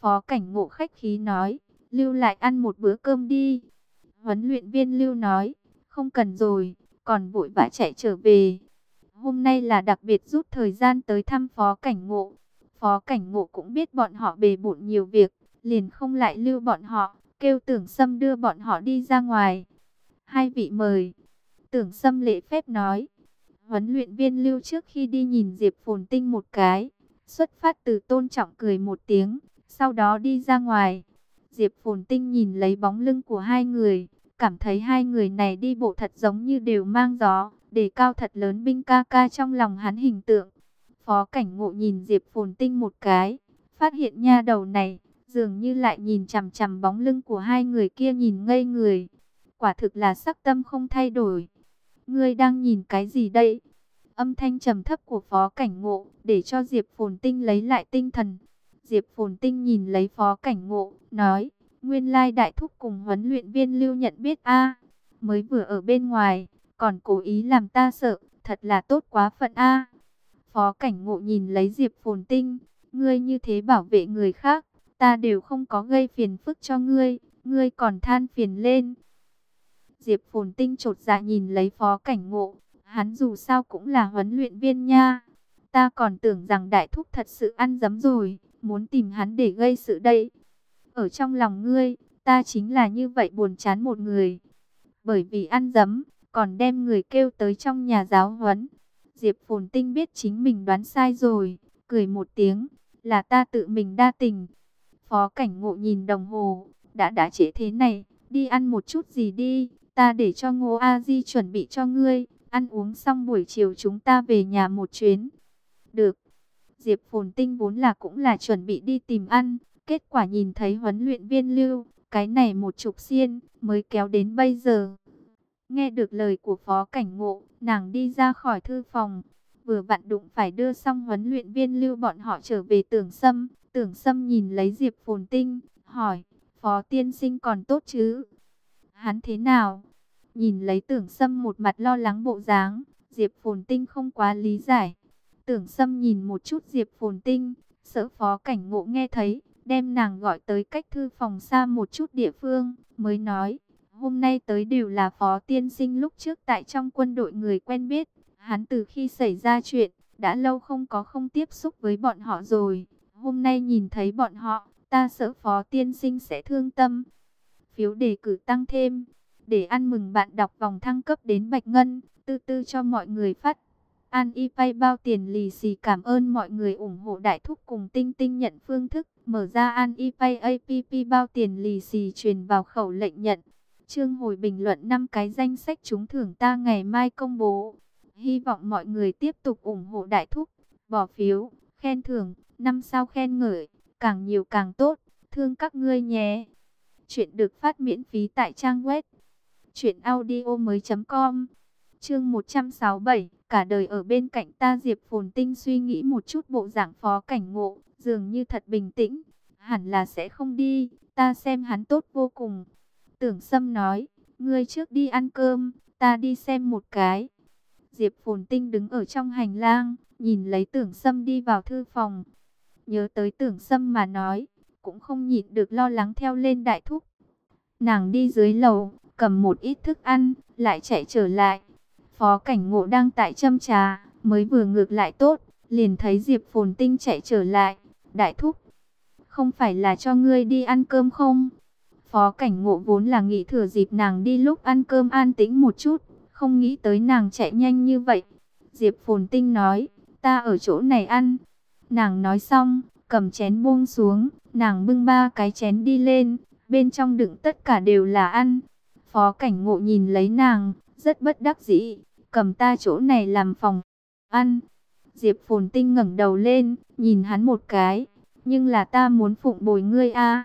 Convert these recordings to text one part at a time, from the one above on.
Phó Cảnh Ngộ khách khí nói, lưu lại ăn một bữa cơm đi. Huấn luyện viên Lưu nói, không cần rồi, còn vội vã chạy trở về. Hôm nay là đặc biệt rút thời gian tới thăm Phó Cảnh Ngộ. Phó Cảnh Ngộ cũng biết bọn họ bề bộn nhiều việc, liền không lại lưu bọn họ, kêu Tưởng Sâm đưa bọn họ đi ra ngoài. Hai vị mời. Tưởng Sâm lễ phép nói. Huấn luyện viên Lưu trước khi đi nhìn Diệp Phồn Tinh một cái, xuất phát từ tôn trọng cười một tiếng, sau đó đi ra ngoài. Diệp Phồn Tinh nhìn lấy bóng lưng của hai người, cảm thấy hai người này đi bộ thật giống như đều mang gió, đề cao thật lớn binh ca ca trong lòng hắn hình tượng. Phó Cảnh Ngộ nhìn Diệp Phồn Tinh một cái, phát hiện nha đầu này dường như lại nhìn chằm chằm bóng lưng của hai người kia nhìn ngây người. Quả thực là sắc tâm không thay đổi. Ngươi đang nhìn cái gì đây? Âm thanh trầm thấp của Phó Cảnh Ngộ để cho Diệp Phồn Tinh lấy lại tinh thần. Diệp Phồn Tinh nhìn lấy Phó Cảnh Ngộ, nói, nguyên lai đại thúc cùng huấn luyện viên Lưu nhận biết a, mới vừa ở bên ngoài, còn cố ý làm ta sợ, thật là tốt quá phận a. Phó Cảnh Ngộ nhìn lấy Diệp Phồn Tinh, ngươi như thế bảo vệ người khác, ta đều không có gây phiền phức cho ngươi, ngươi còn than phiền lên. Diệp Phồn Tinh chột dạ nhìn lấy Phó Cảnh Ngộ, hắn dù sao cũng là huấn luyện viên nha. Ta còn tưởng rằng đại thúc thật sự ăn dấm rồi, muốn tìm hắn để gây sự đây. Ở trong lòng ngươi, ta chính là như vậy buồn chán một người. Bởi vì ăn dấm, còn đem người kêu tới trong nhà giáo huấn. Diệp Phồn Tinh biết chính mình đoán sai rồi, cười một tiếng, là ta tự mình đa tình. Phó Cảnh Ngộ nhìn đồng hồ, đã trễ thế này, đi ăn một chút gì đi, ta để cho Ngô A Di chuẩn bị cho ngươi, ăn uống xong buổi chiều chúng ta về nhà một chuyến. Được. Diệp Phồn Tinh vốn là cũng là chuẩn bị đi tìm ăn, kết quả nhìn thấy huấn luyện viên Lưu, cái này một chục xiên, mới kéo đến bây giờ. Nghe được lời của Phó Cảnh Ngộ, nàng đi ra khỏi thư phòng, vừa vặn đụng phải đưa xong huấn luyện viên Lưu bọn họ trở về Tưởng Sâm. Tưởng Sâm nhìn lấy Diệp Phồn Tinh, hỏi, Phó tiên sinh còn tốt chứ? Hắn thế nào? Nhìn lấy Tưởng Sâm một mặt lo lắng bộ dáng, Diệp Phồn Tinh không quá lý giải. Tưởng Sâm nhìn một chút Diệp Phồn Tinh, sợ Phó Cảnh Ngộ nghe thấy, đem nàng gọi tới cách thư phòng xa một chút địa phương, mới nói, hôm nay tới đều là Phó tiên sinh lúc trước tại trong quân đội người quen biết, hắn từ khi xảy ra chuyện, đã lâu không tiếp xúc với bọn họ rồi, hôm nay nhìn thấy bọn họ, ta sợ Phó tiên sinh sẽ thương tâm. Phiếu đề cử tăng thêm, để ăn mừng bạn đọc vòng thăng cấp đến Bạch Ngân, tư tư cho mọi người phát. An y pay bao tiền lì xì, cảm ơn mọi người ủng hộ đại thúc cùng Tinh Tinh nhận phương thức. Mở ra An y pay app bao tiền lì xì, truyền vào khẩu lệnh nhận. Chương hồi bình luận 5 cái danh sách trúng thưởng ta ngày mai công bố. Hy vọng mọi người tiếp tục ủng hộ đại thúc. Bỏ phiếu, khen thưởng, 5 sao khen ngợi, càng nhiều càng tốt. Thương các ngươi nhé. Chuyện được phát miễn phí tại trang web truyệnaudiomoi.com. Chương 167, cả đời ở bên cạnh ta. Diệp Phồn Tinh suy nghĩ một chút bộ dạng Phó Cảnh Ngộ, dường như thật bình tĩnh, hẳn là sẽ không đi, ta xem hắn tốt vô cùng. Tưởng Sâm nói, ngươi trước đi ăn cơm, ta đi xem một cái. Diệp Phồn Tinh đứng ở trong hành lang, nhìn lấy Tưởng Sâm đi vào thư phòng. Nhớ tới Tưởng Sâm mà nói, cũng không nhịn được lo lắng theo lên đại thúc. Nàng đi dưới lầu, cầm một ít thức ăn, lại chạy trở lại. Phó Cảnh Ngộ đang tại châm trà, mới vừa ngược lại tốt, liền thấy Diệp Phồn Tinh chạy trở lại. Đại thúc, không phải là cho ngươi đi ăn cơm không? Phó Cảnh Ngộ vốn là nghĩ thừa dịp nàng đi lúc ăn cơm an tĩnh một chút, không nghĩ tới nàng chạy nhanh như vậy. Diệp Phồn Tinh nói, ta ở chỗ này ăn. Nàng nói xong, cầm chén buông xuống, nàng bưng 3 cái chén đi lên, bên trong đựng tất cả đều là ăn. Phó Cảnh Ngộ nhìn lấy nàng, rất bất đắc dĩ, cầm ta chỗ này làm phòng ăn. Diệp Phồn Tinh ngẩng đầu lên, nhìn hắn một cái, nhưng là ta muốn phụng bồi ngươi a.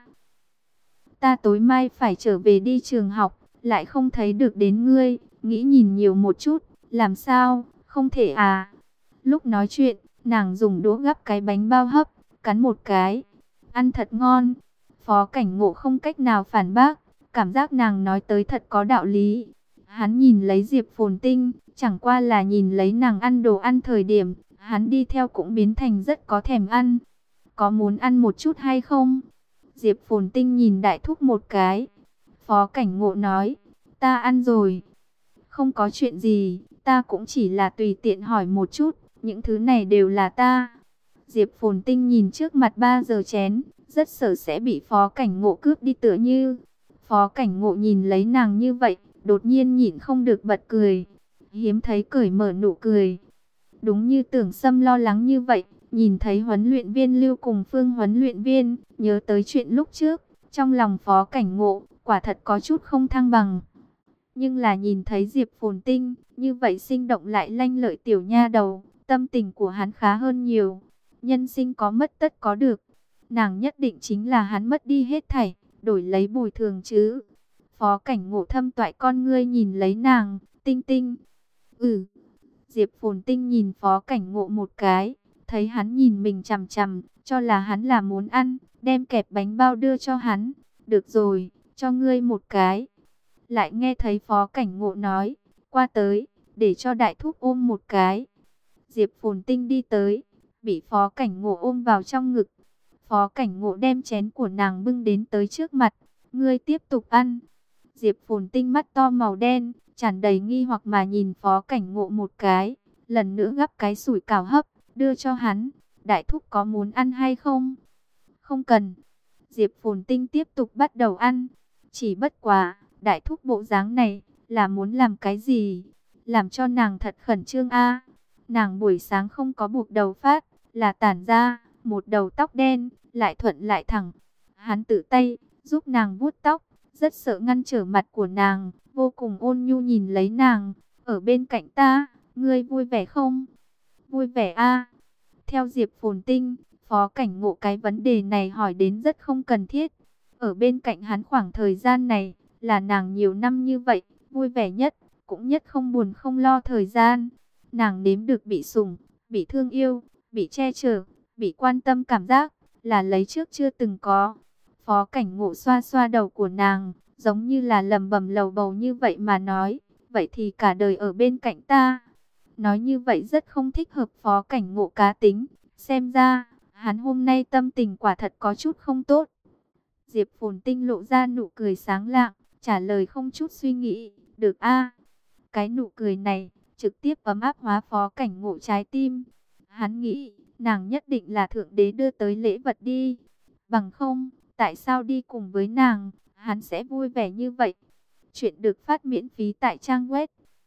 Ta tối mai phải trở về đi trường học, lại không thấy được đến ngươi, nghĩ nhìn nhiều một chút, làm sao, không thể à. Lúc nói chuyện, nàng dùng đũa gắp cái bánh bao hấp, cắn một cái, ăn thật ngon. Phó Cảnh Ngộ không cách nào phản bác, cảm giác nàng nói tới thật có đạo lý. Hắn nhìn lấy Diệp Phồn Tinh, chẳng qua là nhìn lấy nàng ăn đồ ăn thời điểm, hắn đi theo cũng biến thành rất có thèm ăn. Có muốn ăn một chút hay không? Diệp Phồn Tinh nhìn Đại Thúc một cái. Phó Cảnh Ngộ nói, ta ăn rồi. Không có chuyện gì, ta cũng chỉ là tùy tiện hỏi một chút, những thứ này đều là ta. Diệp Phồn Tinh nhìn trước mặt 3 giờ chén, rất sợ sẽ bị Phó Cảnh Ngộ cướp đi tựa như. Phó Cảnh Ngộ nhìn lấy nàng như vậy, đột nhiên nhịn không được bật cười. Hiếm thấy cởi mở nụ cười. Đúng như Tưởng Sâm lo lắng như vậy, nhìn thấy huấn luyện viên Lưu cùng Phương huấn luyện viên, nhớ tới chuyện lúc trước, trong lòng Phó Cảnh Ngộ, quả thật có chút không thăng bằng. Nhưng là nhìn thấy Diệp Phồn Tinh, như vậy sinh động lại lanh lợi tiểu nha đầu, tâm tình của hắn khá hơn nhiều. Nhân sinh có mất tất có được, nàng nhất định chính là hắn mất đi hết thảy, đổi lấy bồi thường chứ. Phó Cảnh Ngộ thâm toại con ngươi nhìn lấy nàng, Tinh Tinh. Diệp Phồn Tinh nhìn Phó Cảnh Ngộ một cái, thấy hắn nhìn mình chằm chằm, cho là hắn là muốn ăn, đem kẹp bánh bao đưa cho hắn. Được rồi, cho ngươi một cái. Lại nghe thấy Phó Cảnh Ngộ nói, qua tới, để cho Đại Thúc ôm một cái. Diệp Phồn Tinh đi tới, bị Phó Cảnh Ngộ ôm vào trong ngực. Phó Cảnh Ngộ đem chén của nàng bưng đến tới trước mặt, ngươi tiếp tục ăn. Diệp Phồn Tinh mắt to màu đen, tràn đầy nghi hoặc mà nhìn Phó Cảnh Ngộ một cái, lần nữa gắp cái sủi cảo hấp, đưa cho hắn. Đại Thúc có muốn ăn hay không? Không cần. Diệp Phồn Tinh tiếp tục bắt đầu ăn. Chỉ bất quá, Đại Thúc bộ dáng này, là muốn làm cái gì? Làm cho nàng thật khẩn trương a. Nàng buổi sáng không có buộc đầu phát, là tản ra, một đầu tóc đen, lại thuận lại thẳng. Hắn tự tay, giúp nàng vuốt tóc, rất sợ ngăn trở mặt của nàng, vô cùng ôn nhu nhìn lấy nàng. Ở bên cạnh ta, ngươi vui vẻ không? Vui vẻ a. Theo Diệp Phồn Tinh, Phó Cảnh Ngộ cái vấn đề này hỏi đến rất không cần thiết. Ở bên cạnh hắn khoảng thời gian này, là nàng nhiều năm như vậy, vui vẻ nhất, cũng nhất không buồn không lo thời gian. Nàng nếm được bị sủng, bị thương yêu, bị che chở, bị quan tâm cảm giác, là lấy trước chưa từng có. Phó Cảnh Ngộ xoa xoa đầu của nàng, giống như là lẩm bẩm lầu bầu như vậy mà nói, vậy thì cả đời ở bên cạnh ta. Nói như vậy rất không thích hợp Phó Cảnh Ngộ cá tính, xem ra, hắn hôm nay tâm tình quả thật có chút không tốt. Diệp Phồn Tinh lộ ra nụ cười sáng lạng, trả lời không chút suy nghĩ, được a. Cái nụ cười này, trực tiếp ấm áp hóa Phó Cảnh Ngộ trái tim. Hắn nghĩ, nàng nhất định là Thượng Đế đưa tới lễ vật đi. Bằng không, tại sao đi cùng với nàng, hắn sẽ vui vẻ như vậy. Chuyện được phát miễn phí tại trang web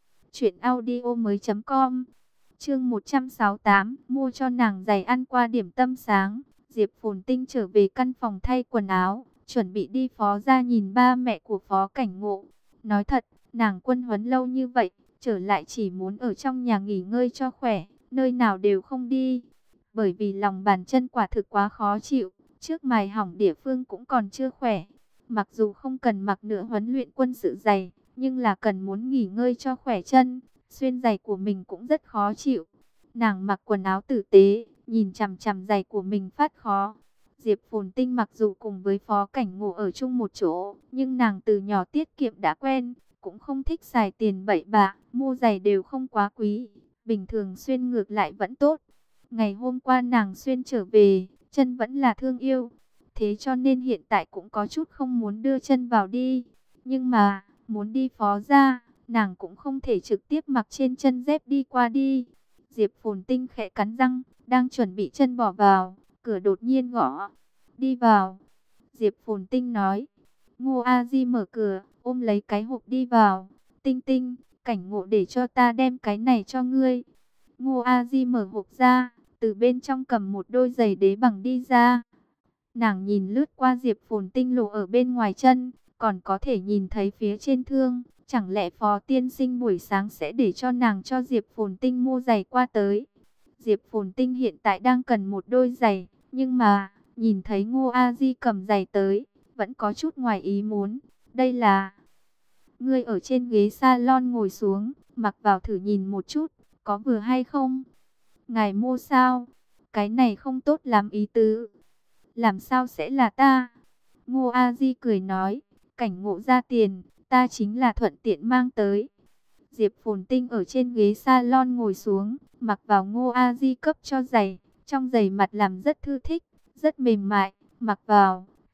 truyệnaudiomoi.com. Chương 168, mua cho nàng giày ăn qua điểm tâm sáng. Diệp Phồn Tinh trở về căn phòng thay quần áo, chuẩn bị đi Phó gia nhìn ba mẹ của Phó Cảnh Ngộ. Nói thật, nàng quân huấn lâu như vậy, trở lại chỉ muốn ở trong nhà nghỉ ngơi cho khỏe, nơi nào đều không đi. Bởi vì lòng bàn chân quả thực quá khó chịu, trước mài hỏng địa phương cũng còn chưa khỏe. Mặc dù không cần mặc nữa huấn luyện quân sự giày, nhưng là cần muốn nghỉ ngơi cho khỏe chân, xuyên giày của mình cũng rất khó chịu. Nàng mặc quần áo tử tế, nhìn chằm chằm giày của mình phát khó. Diệp Phồn Tinh mặc dù cùng với Phó Cảnh Ngộ ở chung một chỗ, nhưng nàng từ nhỏ tiết kiệm đã quen, cũng không thích xài tiền bậy bạ, mua giày đều không quá quý, bình thường xuyên ngược lại vẫn tốt. Ngày hôm qua nàng xuyên trở về, chân vẫn là thương yêu, thế cho nên hiện tại cũng có chút không muốn đưa chân vào đi. Nhưng mà, muốn đi Phó gia, nàng cũng không thể trực tiếp mặc trên chân dép đi qua đi. Diệp Phồn Tinh khẽ cắn răng, đang chuẩn bị chân bỏ vào, cửa đột nhiên gõ. Đi vào. Diệp Phồn Tinh nói. Ngô A Di mở cửa, ôm lấy cái hộp đi vào. Tinh Tinh, Cảnh Ngộ để cho ta đem cái này cho ngươi. Ngô A Di mở hộp ra, từ bên trong cầm một đôi giày đế bằng đi ra. Nàng nhìn lướt qua Diệp Phồn Tinh lộ ở bên ngoài chân, còn có thể nhìn thấy phía trên thương. Chẳng lẽ Phó tiên sinh buổi sáng sẽ để cho nàng cho Diệp Phồn Tinh mua giày qua tới. Diệp Phồn Tinh hiện tại đang cần một đôi giày, nhưng mà, nhìn thấy Ngô A Di cầm giày tới, vẫn có chút ngoài ý muốn. Đây là... Ngươi ở trên ghế salon ngồi xuống, mặc vào thử nhìn một chút, có vừa hay không? Ngài mua sao? Cái này không tốt lắm ý tứ. Làm sao sẽ là ta? Ngô A Di cười nói, Cảnh Ngộ ra tiền, ta chính là thuận tiện mang tới. Diệp Phồn Tinh ở trên ghế salon ngồi xuống, mặc vào Ngô A Di cấp cho giày, trong giày mặt làm rất thư thích, rất mềm mại, mặc vào,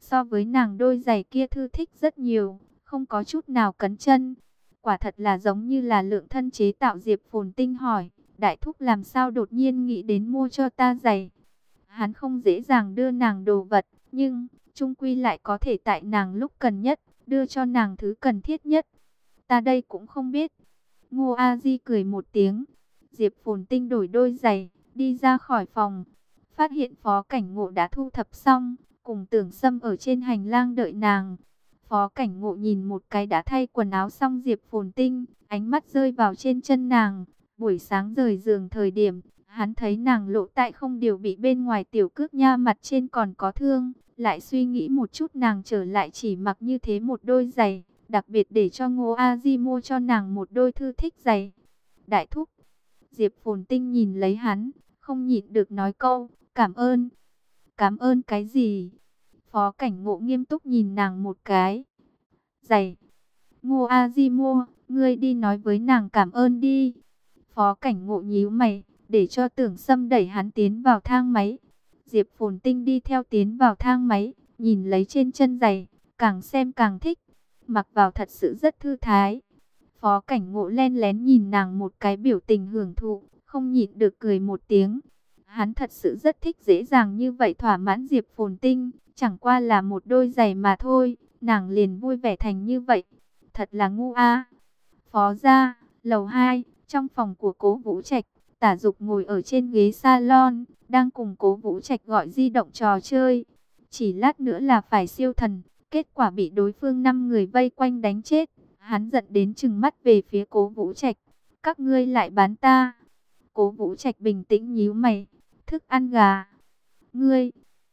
So với nàng đôi giày kia thư thích rất nhiều, không có chút nào cấn chân. Quả thật là giống như là Lượng Thân chế tạo. Diệp Phồn Tinh hỏi, đại thúc làm sao đột nhiên nghĩ đến mua cho ta giày? Hắn không dễ dàng đưa nàng đồ vật, nhưng chung quy lại có thể tại nàng lúc cần nhất, đưa cho nàng thứ cần thiết nhất. Ta đây cũng không biết. Ngô A Di cười một tiếng. Diệp Phồn Tinh đổi đôi giày, đi ra khỏi phòng. Phát hiện Phó Cảnh Ngộ đã thu thập xong, cùng Tưởng Sâm ở trên hành lang đợi nàng. Phó Cảnh Ngộ nhìn một cái đã thay quần áo xong Diệp Phồn Tinh, ánh mắt rơi vào trên chân nàng. Buổi sáng rời giường thời điểm, hắn thấy nàng lộ tại không điều bị bên ngoài tiểu cước nha, mặt trên còn có thương. Lại suy nghĩ một chút, nàng trở lại chỉ mặc như thế một đôi giày, đặc biệt để cho Ngô A Di mua cho nàng một đôi thư thích giày. Đại thúc. Diệp Phồn Tinh nhìn lấy hắn, không nhịn được nói câu, cảm ơn. Cảm ơn cái gì? Phó Cảnh Ngộ nghiêm túc nhìn nàng một cái. Giày. Ngô A Di mua, ngươi đi nói với nàng cảm ơn đi. Phó Cảnh Ngộ nhíu mày, để cho Tưởng Sâm đẩy hắn tiến vào thang máy. Diệp Phồn Tinh đi theo tiến vào thang máy, nhìn lấy trên chân giày, càng xem càng thích. Mặc vào thật sự rất thư thái. Phó Cảnh Ngộ len lén nhìn nàng một cái, biểu tình hưởng thụ, không nhịn được cười một tiếng. Hắn thật sự rất thích dễ dàng như vậy thỏa mãn Diệp Phồn Tinh, chẳng qua là một đôi giày mà thôi, nàng liền vui vẻ thành như vậy. Thật là ngu a. Phó gia, lầu 2, trong phòng của Cố Vũ Trạch, Tả Dục ngồi ở trên ghế salon, đang cùng Cố Vũ Trạch gọi di động trò chơi. Chỉ lát nữa là phải siêu thần, kết quả bị đối phương 5 người vây quanh đánh chết. Hắn giận đến trừng mắt về phía Cố Vũ Trạch. Các ngươi lại bán ta. Cố Vũ Trạch bình tĩnh nhíu mày. Thức ăn gà. Ngươi.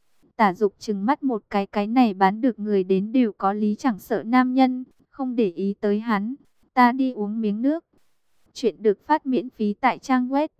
Tả Dục trừng mắt một cái này bán được người đến đều có lý, chẳng sợ nam nhân. Không để ý tới hắn. Ta đi uống miếng nước. Chuyện được phát miễn phí tại trang web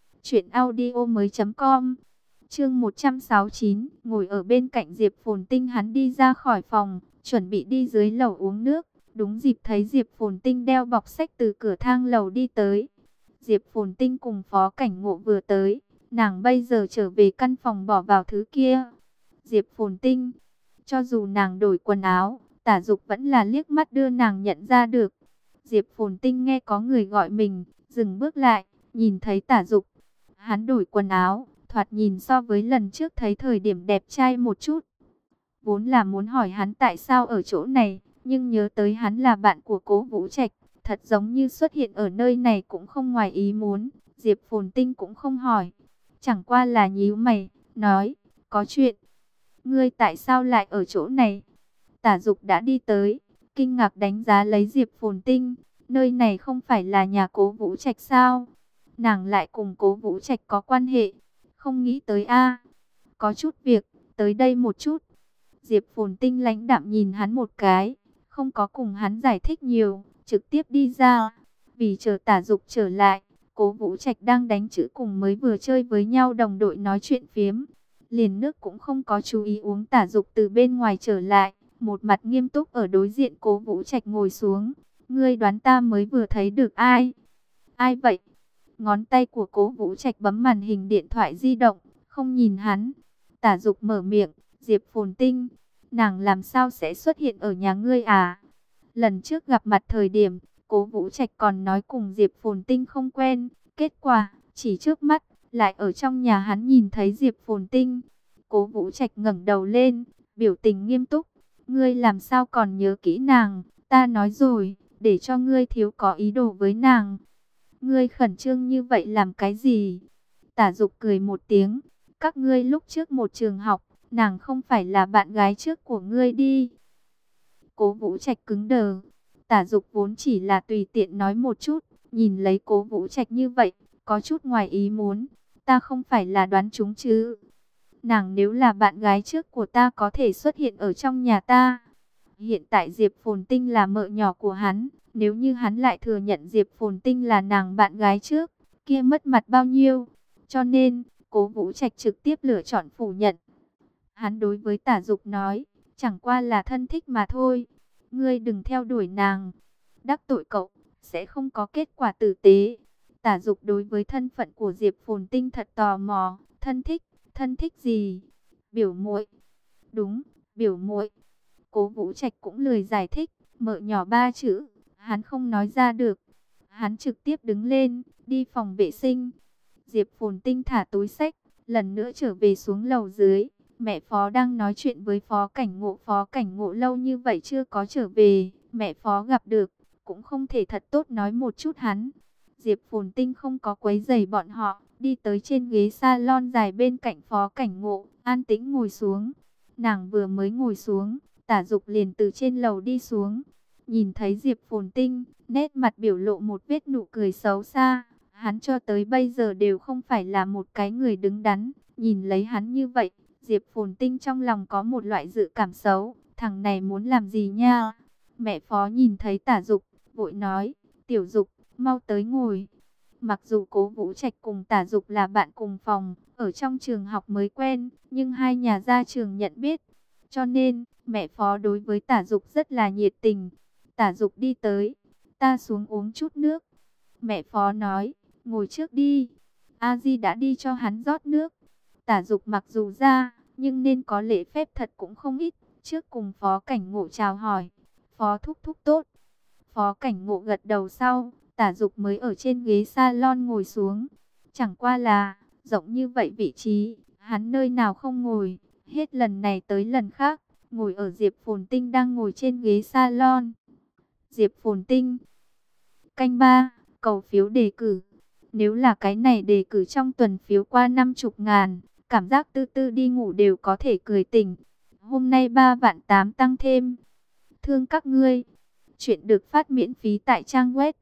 truyệnaudiomoi.com. Chương 169, ngồi ở bên cạnh Diệp Phồn Tinh, hắn đi ra khỏi phòng, chuẩn bị đi dưới lầu uống nước. Đúng dịp thấy Diệp Phồn Tinh đeo bọc sách từ cửa thang lầu đi tới. Diệp Phồn Tinh cùng Phó Cảnh Ngộ vừa tới, nàng bây giờ trở về căn phòng bỏ vào thứ kia. Diệp Phồn Tinh, cho dù nàng đổi quần áo, Tả Dục vẫn là liếc mắt đưa nàng nhận ra được. Diệp Phồn Tinh nghe có người gọi mình, dừng bước lại, nhìn thấy Tả Dục. Hắn đổi quần áo, thoạt nhìn so với lần trước thấy thời điểm đẹp trai một chút. Vốn là muốn hỏi hắn tại sao ở chỗ này, nhưng nhớ tới hắn là bạn của Cố Vũ Trạch, thật giống như xuất hiện ở nơi này cũng không ngoài ý muốn. Diệp Phồn Tinh cũng không hỏi, chẳng qua là nhíu mày, nói, có chuyện. Ngươi tại sao lại ở chỗ này? Tả Dục đã đi tới, kinh ngạc đánh giá lấy Diệp Phồn Tinh, nơi này không phải là nhà Cố Vũ Trạch sao? Nàng lại cùng Cố Vũ Trạch có quan hệ? Không nghĩ tới a. Có chút việc, tới đây một chút. Diệp Phồn Tinh lãnh đạm nhìn hắn một cái, không có cùng hắn giải thích nhiều, trực tiếp đi ra. Vì chờ Tả Dục trở lại, Cố Vũ Trạch đang đánh chữ cùng mới vừa chơi với nhau đồng đội nói chuyện phiếm. Liền nước cũng không có chú ý uống. Tả Dục từ bên ngoài trở lại, một mặt nghiêm túc ở đối diện Cố Vũ Trạch ngồi xuống. Ngươi đoán ta mới vừa thấy được ai? Ai vậy? Ngón tay của Cố Vũ Trạch bấm màn hình điện thoại di động, không nhìn hắn. Tả Dục mở miệng, Diệp Phồn Tinh, nàng làm sao sẽ xuất hiện ở nhà ngươi à? Lần trước gặp mặt thời điểm, Cố Vũ Trạch còn nói cùng Diệp Phồn Tinh không quen, kết quả chỉ trước mắt lại ở trong nhà hắn nhìn thấy Diệp Phồn Tinh. Cố Vũ Trạch ngẩng đầu lên, biểu tình nghiêm túc, ngươi làm sao còn nhớ kỹ nàng? Ta nói rồi, để cho ngươi thiếu có ý đồ với nàng. Ngươi khẩn trương như vậy làm cái gì? Tả Dục cười một tiếng, các ngươi lúc trước một trường học, nàng không phải là bạn gái trước của ngươi đi. Cố Vũ Trạch cứng đờ. Tả Dục vốn chỉ là tùy tiện nói một chút, nhìn lấy Cố Vũ Trạch như vậy, có chút ngoài ý muốn. Ta không phải là đoán trúng chứ? Nàng nếu là bạn gái trước của ta có thể xuất hiện ở trong nhà ta. Hiện tại Diệp Phồn Tinh là mợ nhỏ của hắn, nếu như hắn lại thừa nhận Diệp Phồn Tinh là nàng bạn gái trước, kia mất mặt bao nhiêu. Cho nên, Cố Vũ Trạch trực tiếp lựa chọn phủ nhận. Hắn đối với Tả Dục nói, chẳng qua là thân thích mà thôi. Ngươi đừng theo đuổi nàng. Đắc tội cậu, sẽ không có kết quả tử tế. Tả Dục đối với thân phận của Diệp Phồn Tinh thật tò mò. Thân thích gì? Biểu muội. Đúng, Biểu muội. Cố Vũ Trạch cũng lười giải thích, mợ nhỏ ba chữ, hắn không nói ra được. Hắn trực tiếp đứng lên, đi phòng vệ sinh. Diệp Phồn Tinh thả túi xách, lần nữa trở về xuống lầu dưới. Mẹ Phó đang nói chuyện với Phó Cảnh Ngộ lâu như vậy chưa có trở về. Mẹ Phó gặp được, cũng không thể thật tốt nói một chút hắn. Diệp Phồn Tinh không có quấy rầy bọn họ, đi tới trên ghế salon dài bên cạnh Phó Cảnh Ngộ, an tĩnh ngồi xuống. Nàng vừa mới ngồi xuống, Tả Dục liền từ trên lầu đi xuống. Nhìn thấy Diệp Phồn Tinh, nét mặt biểu lộ một vết nụ cười xấu xa. Hắn cho tới bây giờ đều không phải là một cái người đứng đắn. Nhìn lấy hắn như vậy, Diệp Phồn Tinh trong lòng có một loại dự cảm xấu. Thằng này muốn làm gì nha? Mẹ Phó nhìn thấy Tả Dục, vội nói, Tiểu Dục, mau tới ngồi. Mặc dù Cố Vũ Trạch cùng Tả Dục là bạn cùng phòng, ở trong trường học mới quen, nhưng hai nhà gia trường nhận biết. Cho nên, mẹ Phó đối với Tả Dục rất là nhiệt tình. Tả Dục đi tới, ta xuống uống chút nước. Mẹ Phó nói, ngồi trước đi. A Di đã đi cho hắn rót nước. Tả Dục mặc dù ra, nhưng nên có lễ phép thật cũng không ít. Trước cùng Phó Cảnh Ngộ chào hỏi. Phó thúc thúc tốt. Phó Cảnh Ngộ gật đầu sau, Tả Dục mới ở trên ghế salon ngồi xuống. Chẳng qua là, rộng như vậy vị trí, hắn nơi nào không ngồi. Hết lần này tới lần khác, ngồi ở Diệp Phồn Tinh đang ngồi trên ghế salon. Diệp Phồn Tinh. Canh 3, cầu phiếu đề cử. Nếu là cái này đề cử trong tuần phiếu qua 50.000, cảm giác tư tư đi ngủ đều có thể cười tỉnh. Hôm nay 3.800.000 tăng thêm. Thương các ngươi. Chuyện được phát miễn phí tại trang web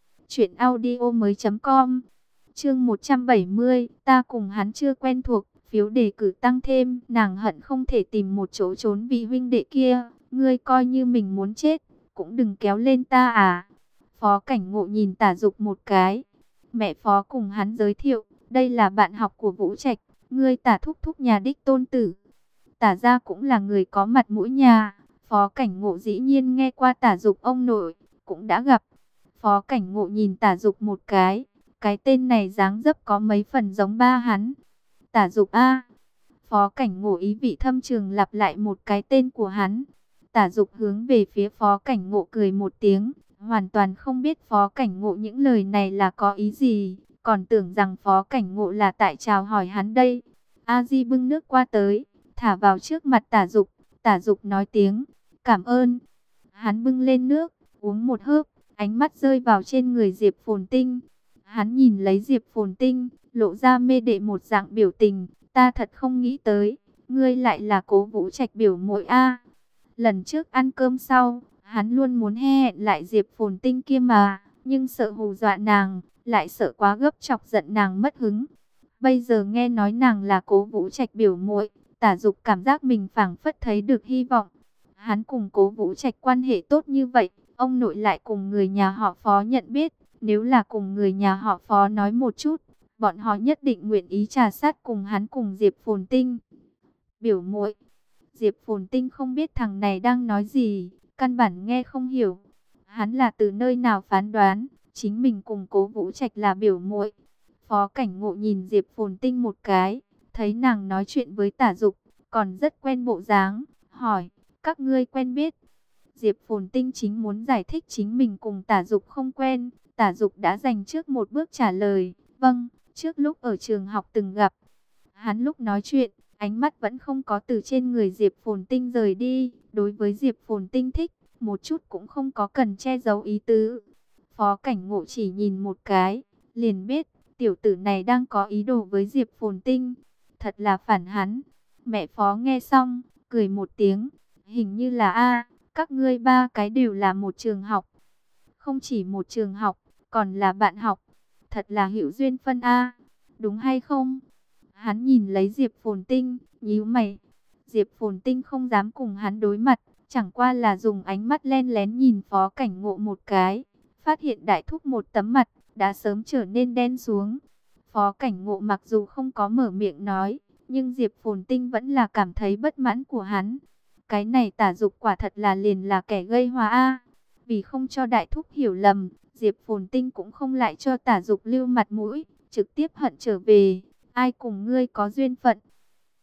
truyệnaudiomoi.com. Chương 170, ta cùng hắn chưa quen thuộc, phiếu đề cử tăng thêm, nàng hận không thể tìm một chỗ trốn vì huynh đệ kia, ngươi coi như mình muốn chết, cũng đừng kéo lên ta à. Phó Cảnh Ngộ nhìn Tả Dục một cái. Mẹ Phó cùng hắn giới thiệu, đây là bạn học của Vũ Trạch, ngươi Tả thúc thúc nhà đích tôn tử. Tả gia cũng là người có mặt mũi nhà. Phó Cảnh Ngộ dĩ nhiên nghe qua Tả Dục ông nội, cũng đã gặp. Phó Cảnh Ngộ nhìn Tả Dục một cái tên này dáng dấp có mấy phần giống ba hắn. Tả Dục a. Phó Cảnh Ngộ ý vị thâm trường lặp lại một cái tên của hắn. Tả Dục hướng về phía Phó Cảnh Ngộ cười một tiếng, hoàn toàn không biết Phó Cảnh Ngộ những lời này là có ý gì, còn tưởng rằng Phó Cảnh Ngộ là tại chào hỏi hắn đây. A Di bưng nước qua tới, thả vào trước mặt Tả Dục. Tả Dục nói tiếng cảm ơn. Hắn bưng lên nước, uống một hớp, ánh mắt rơi vào trên người Diệp Phồn Tinh. Hắn nhìn lấy Diệp Phồn Tinh, lộ ra mê đệ một dạng biểu tình, ta thật không nghĩ tới, ngươi lại là Cố Vũ Trạch biểu muội a. Lần trước ăn cơm sau, hắn luôn muốn hẹn lại Diệp Phồn Tinh kia mà, nhưng sợ hù dọa nàng, lại sợ quá gấp chọc giận nàng mất hứng. Bây giờ nghe nói nàng là Cố Vũ Trạch biểu muội, Tả Dục cảm giác mình phảng phất thấy được hy vọng. Hắn cùng Cố Vũ Trạch quan hệ tốt như vậy, ông nội lại cùng người nhà họ Phó nhận biết, nếu là cùng người nhà họ Phó nói một chút, bọn họ nhất định nguyện ý trà sát cùng hắn cùng Diệp Phồn Tinh. Biểu muội. Diệp Phồn Tinh không biết thằng này đang nói gì, căn bản nghe không hiểu. Hắn là từ nơi nào phán đoán, chính mình cùng Cố Vũ Trạch là biểu muội. Phó Cảnh Ngộ nhìn Diệp Phồn Tinh một cái, thấy nàng nói chuyện với Tả Dục, còn rất quen bộ dáng, hỏi, các ngươi quen biết? Diệp Phồn Tinh chính muốn giải thích chính mình cùng Tả Dục không quen, Tả Dục đã dành trước một bước trả lời, vâng, trước lúc ở trường học từng gặp. Hắn lúc nói chuyện, ánh mắt vẫn không có từ trên người Diệp Phồn Tinh rời đi, đối với Diệp Phồn Tinh thích, một chút cũng không có cần che giấu ý tứ. Phó Cảnh Ngộ chỉ nhìn một cái, liền biết, tiểu tử này đang có ý đồ với Diệp Phồn Tinh, thật là phản hắn. Mẹ Phó nghe xong, cười một tiếng, hình như là a, các ngươi ba cái đều là một trường học. Không chỉ một trường học, còn là bạn học. Thật là hữu duyên phân a, đúng hay không? Hắn nhìn lấy Diệp Phồn Tinh, nhíu mày. Diệp Phồn Tinh không dám cùng hắn đối mặt, chẳng qua là dùng ánh mắt len lén nhìn Phó Cảnh Ngộ một cái, phát hiện đại thúc một tấm mặt đã sớm trở nên đen xuống. Phó Cảnh Ngộ mặc dù không có mở miệng nói, nhưng Diệp Phồn Tinh vẫn là cảm thấy bất mãn của hắn. Cái này Tả Dục quả thật là liền là kẻ gây hòa a. Vì không cho đại thúc hiểu lầm, Diệp Phồn Tinh cũng không lại cho Tả Dục lưu mặt mũi, trực tiếp hận trở về. Ai cùng ngươi có duyên phận?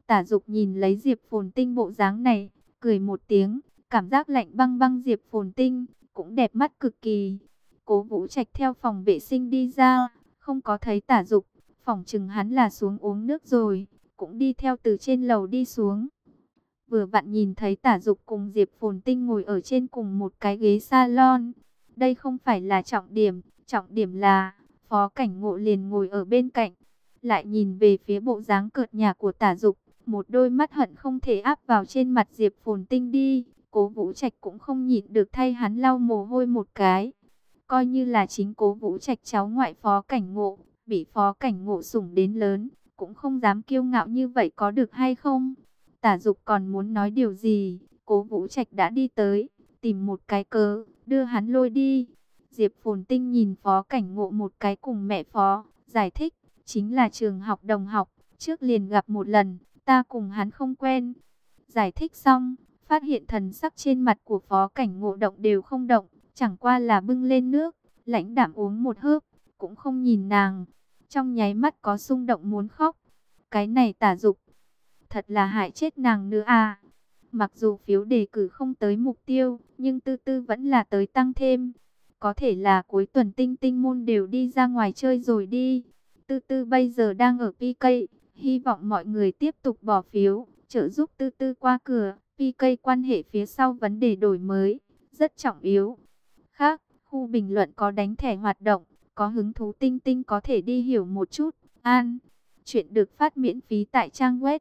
Tả Dục nhìn lấy Diệp Phồn Tinh bộ dáng này, cười một tiếng, cảm giác lạnh băng băng. Diệp Phồn Tinh cũng đẹp mắt cực kỳ. Cố Vũ Trạch theo phòng vệ sinh đi ra, không có thấy Tả Dục, phỏng chừng hắn là xuống uống nước rồi, cũng đi theo từ trên lầu đi xuống. Vừa vặn nhìn thấy Tả Dục cùng Diệp Phồn Tinh ngồi ở trên cùng một cái ghế salon. Đây không phải là trọng điểm là Phó Cảnh Ngộ liền ngồi ở bên cạnh, lại nhìn về phía bộ dáng cợt nhả của Tả Dục, một đôi mắt hận không thể áp vào trên mặt Diệp Phồn Tinh đi. Cố Vũ Trạch cũng không nhịn được thay hắn lau mồ hôi một cái. Coi như là chính Cố Vũ Trạch cháu ngoại Phó Cảnh Ngộ, bị Phó Cảnh Ngộ sủng đến lớn, cũng không dám kiêu ngạo như vậy, có được hay không? Tả Dục còn muốn nói điều gì, Cố Vũ Trạch đã đi tới, tìm một cái cớ, đưa hắn lôi đi. Diệp Phồn Tinh nhìn Phó Cảnh Ngộ một cái cùng mẹ Phó, giải thích, chính là trường học đồng học, trước liền gặp một lần, ta cùng hắn không quen. Giải thích xong, phát hiện thần sắc trên mặt của Phó Cảnh Ngộ động đều không động, chẳng qua là bưng lên nước, lãnh đạm uống một hớp, cũng không nhìn nàng. Trong nháy mắt có xung động muốn khóc. Cái này Tả Dục thật là hại chết nàng nữa à. Mặc dù phiếu đề cử không tới mục tiêu, nhưng Tư Tư vẫn là tới tăng thêm. Có thể là cuối tuần Tinh Tinh môn đều đi ra ngoài chơi rồi đi. Tư Tư bây giờ đang ở PK, hy vọng mọi người tiếp tục bỏ phiếu, trợ giúp Tư Tư qua cửa. PK quan hệ phía sau vấn đề đổi mới, rất trọng yếu. Khác, khu bình luận có đánh thẻ hoạt động, có hứng thú Tinh Tinh có thể đi hiểu một chút. An, chuyện được phát miễn phí tại trang web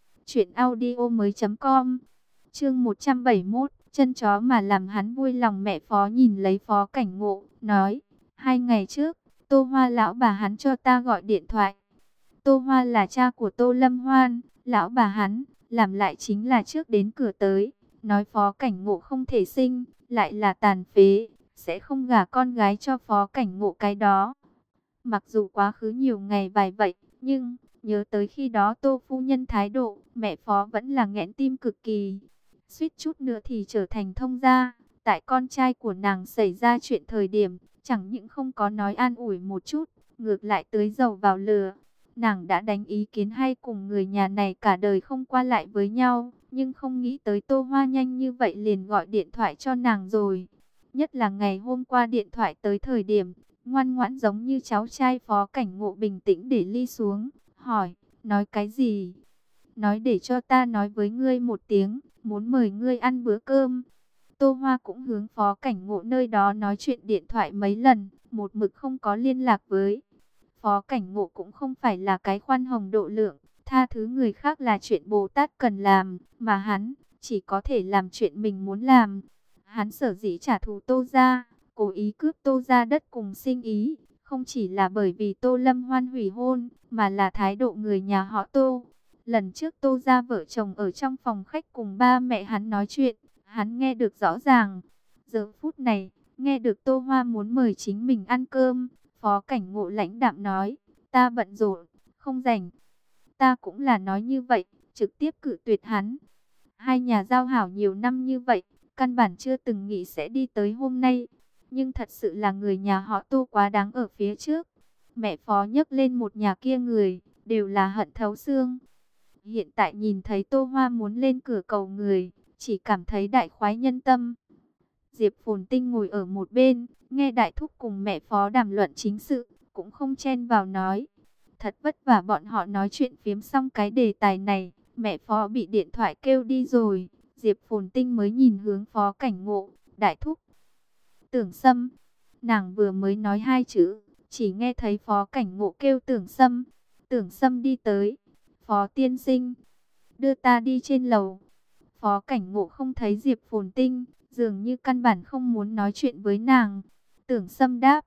truyệnaudiomoi.com. Chương 171, chân chó mà làm hắn vui lòng. Mẹ Phó nhìn lấy Phó Cảnh Ngộ, nói, 2 ngày trước, Tô Hoa lão bà hắn cho ta gọi điện thoại. Tô Hoa là cha của Tô Lâm Hoan, lão bà hắn, làm lại chính là trước đến cửa tới, nói Phó Cảnh Ngộ không thể sinh, lại là tàn phế, sẽ không gả con gái cho Phó Cảnh Ngộ cái đó. Mặc dù quá khứ nhiều ngày vài vậy, nhưng nhớ tới khi đó Tô phu nhân thái độ, mẹ Phó vẫn là nghẹn tim cực kỳ. Suýt chút nữa thì trở thành thông gia. Tại con trai của nàng xảy ra chuyện thời điểm, chẳng những không có nói an ủi một chút, ngược lại tưới dầu vào lửa. Nàng đã đánh ý kiến hay cùng người nhà này cả đời không qua lại với nhau, nhưng không nghĩ tới Tô Hoa nhanh như vậy liền gọi điện thoại cho nàng rồi. Nhất là ngày hôm qua điện thoại tới thời điểm, ngoan ngoãn giống như cháu trai Phó Cảnh Ngộ bình tĩnh để ly xuống, hỏi, nói cái gì? Nói để cho ta nói với ngươi một tiếng, muốn mời ngươi ăn bữa cơm. Tô Hoa cũng hướng Phó Cảnh Ngộ nơi đó nói chuyện điện thoại mấy lần, một mực không có liên lạc với. Phó Cảnh Ngộ cũng không phải là cái khoan hồng độ lượng, tha thứ người khác là chuyện Bồ Tát cần làm, mà hắn chỉ có thể làm chuyện mình muốn làm. Hắn sở dĩ trả thù Tô gia, cố ý cướp Tô gia đất cùng sinh ý, không chỉ là bởi vì Tô Lâm Hoan hủy hôn, mà là thái độ người nhà họ Tô. Lần trước Tô gia vợ chồng ở trong phòng khách cùng ba mẹ hắn nói chuyện, hắn nghe được rõ ràng. Giờ phút này, nghe được Tô Hoa muốn mời chính mình ăn cơm, Phó Cảnh Ngộ lãnh đạm nói, ta bận rộn, không rảnh. Ta cũng là nói như vậy, trực tiếp cự tuyệt hắn. Hai nhà giao hảo nhiều năm như vậy, căn bản chưa từng nghĩ sẽ đi tới hôm nay. Nhưng thật sự là người nhà họ Tô quá đáng ở phía trước. Mẹ Phó nhấc lên một nhà kia người, đều là hận thấu xương. Hiện tại nhìn thấy Tô Hoa muốn lên cửa cầu người, chỉ cảm thấy đại khoái nhân tâm. Diệp Phồn Tinh ngồi ở một bên, nghe đại thúc cùng mẹ Phó đàm luận chính sự, cũng không chen vào nói. Thật vất vả bọn họ nói chuyện phiếm xong cái đề tài này, mẹ Phó bị điện thoại kêu đi rồi. Diệp Phồn Tinh mới nhìn hướng Phó Cảnh Ngộ, đại thúc. Tưởng Sâm, nàng vừa mới nói 2 chữ, chỉ nghe thấy Phó Cảnh Ngộ kêu Tưởng Sâm. Tưởng Sâm đi tới, Phó tiên sinh, đưa ta đi trên lầu. Phó Cảnh Ngộ không thấy Diệp Phồn Tinh, dường như căn bản không muốn nói chuyện với nàng. Tưởng Sâm đáp,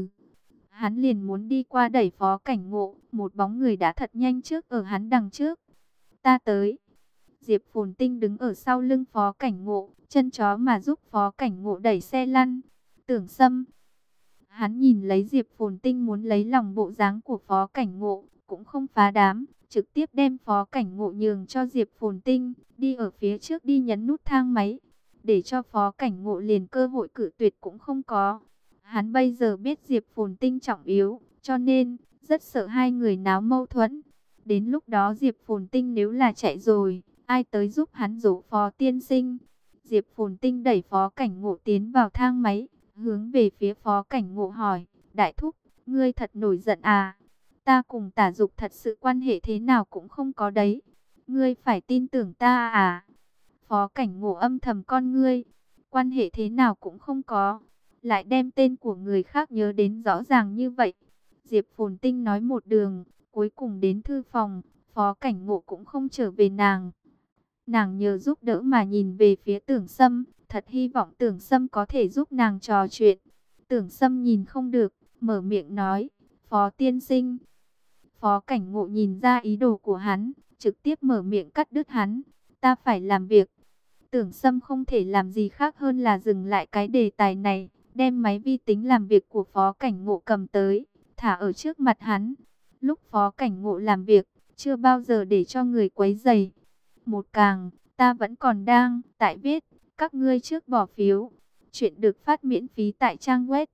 Hắn liền muốn đi qua đẩy Phó Cảnh Ngộ, một bóng người đã thật nhanh trước ở hắn đằng trước. Ta tới. Diệp Phồn Tinh đứng ở sau lưng Phó Cảnh Ngộ, chân chó mà giúp Phó Cảnh Ngộ đẩy xe lăn. Tưởng Sâm. Hắn nhìn lấy Diệp Phồn Tinh muốn lấy lòng bộ dáng của Phó Cảnh Ngộ, cũng không phá đám, trực tiếp đem Phó Cảnh Ngộ nhường cho Diệp Phồn Tinh, đi ở phía trước đi nhấn nút thang máy, để cho Phó Cảnh Ngộ liền cơ hội cự tuyệt cũng không có. Hắn bây giờ biết Diệp Phồn Tinh trọng yếu, cho nên rất sợ hai người náo mâu thuẫn. Đến lúc đó Diệp Phồn Tinh nếu là chạy rồi, ai tới giúp hắn dỗ Phó tiên sinh? Diệp Phồn Tinh đẩy Phó Cảnh Ngộ tiến vào thang máy, hướng về phía Phó Cảnh Ngộ hỏi, đại thúc, ngươi thật nổi giận à? Ta cùng Tả Dục thật sự quan hệ thế nào cũng không có đấy. Ngươi phải tin tưởng ta à? Phó Cảnh Ngộ âm thầm con ngươi, quan hệ thế nào cũng không có, lại đem tên của người khác nhớ đến rõ ràng như vậy. Diệp Phồn Tinh nói một đường, cuối cùng đến thư phòng, Phó Cảnh Ngộ cũng không trở về nàng. Nàng nhờ giúp đỡ mà nhìn về phía Tưởng Sâm, thật hy vọng Tưởng Sâm có thể giúp nàng trò chuyện. Tưởng Sâm nhìn không được, mở miệng nói, Phó tiên sinh. Phó Cảnh Ngộ nhìn ra ý đồ của hắn, trực tiếp mở miệng cắt đứt hắn, ta phải làm việc. Tưởng Sâm không thể làm gì khác hơn là dừng lại cái đề tài này, đem máy vi tính làm việc của Phó Cảnh Ngộ cầm tới, thả ở trước mặt hắn. Lúc Phó Cảnh Ngộ làm việc, chưa bao giờ để cho người quấy rầy. Một càng, ta vẫn còn đang tại viết, các ngươi trước bỏ phiếu. Chuyện được phát miễn phí tại trang web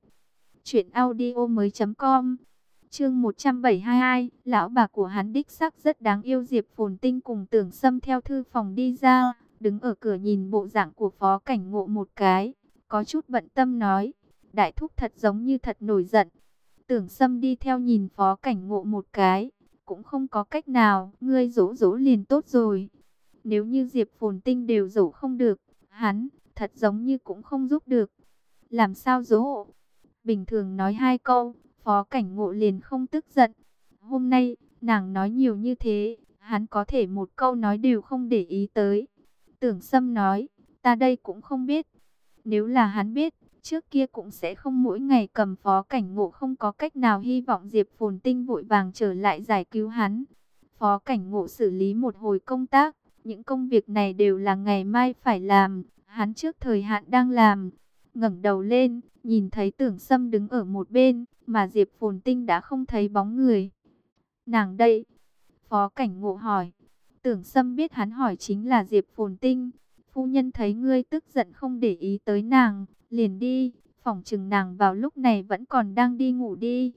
truyệnaudiomoi.com. Chương 172, lão bà của hắn đích xác rất đáng yêu. Diệp Phồn Tinh cùng Tưởng Sâm theo thư phòng đi ra, đứng ở cửa nhìn bộ dạng của Phó Cảnh Ngộ một cái, có chút bận tâm nói, đại thúc thật giống như thật nổi giận. Tưởng Sâm đi theo nhìn Phó Cảnh Ngộ một cái, cũng không có cách nào, ngươi dỗ dỗ liền tốt rồi. Nếu như Diệp Phồn Tinh đều dỗ không được, hắn thật giống như cũng không giúp được. Làm sao dỗ? Bình thường nói hai câu, Phó Cảnh Ngộ liền không tức giận. Hôm nay, nàng nói nhiều như thế, hắn có thể một câu nói đều không để ý tới. Tưởng Sâm nói, ta đây cũng không biết. Nếu là hắn biết, trước kia cũng sẽ không mỗi ngày cầm Phó Cảnh Ngộ, không có cách nào, hy vọng Diệp Phồn Tinh vội vàng trở lại giải cứu hắn. Phó Cảnh Ngộ xử lý một hồi công tác, những công việc này đều là ngày mai phải làm, hắn trước thời hạn đang làm. Ngẩng đầu lên, nhìn thấy Tưởng Sâm đứng ở một bên, mà Diệp Phồn Tinh đã không thấy bóng người. Nàng đây? Phó Cảnh Ngộ hỏi. Tưởng Sâm biết hắn hỏi chính là Diệp Phồn Tinh. Phu nhân thấy ngươi tức giận không để ý tới nàng, liền đi, phỏng chừng nàng vào lúc này vẫn còn đang đi ngủ đi.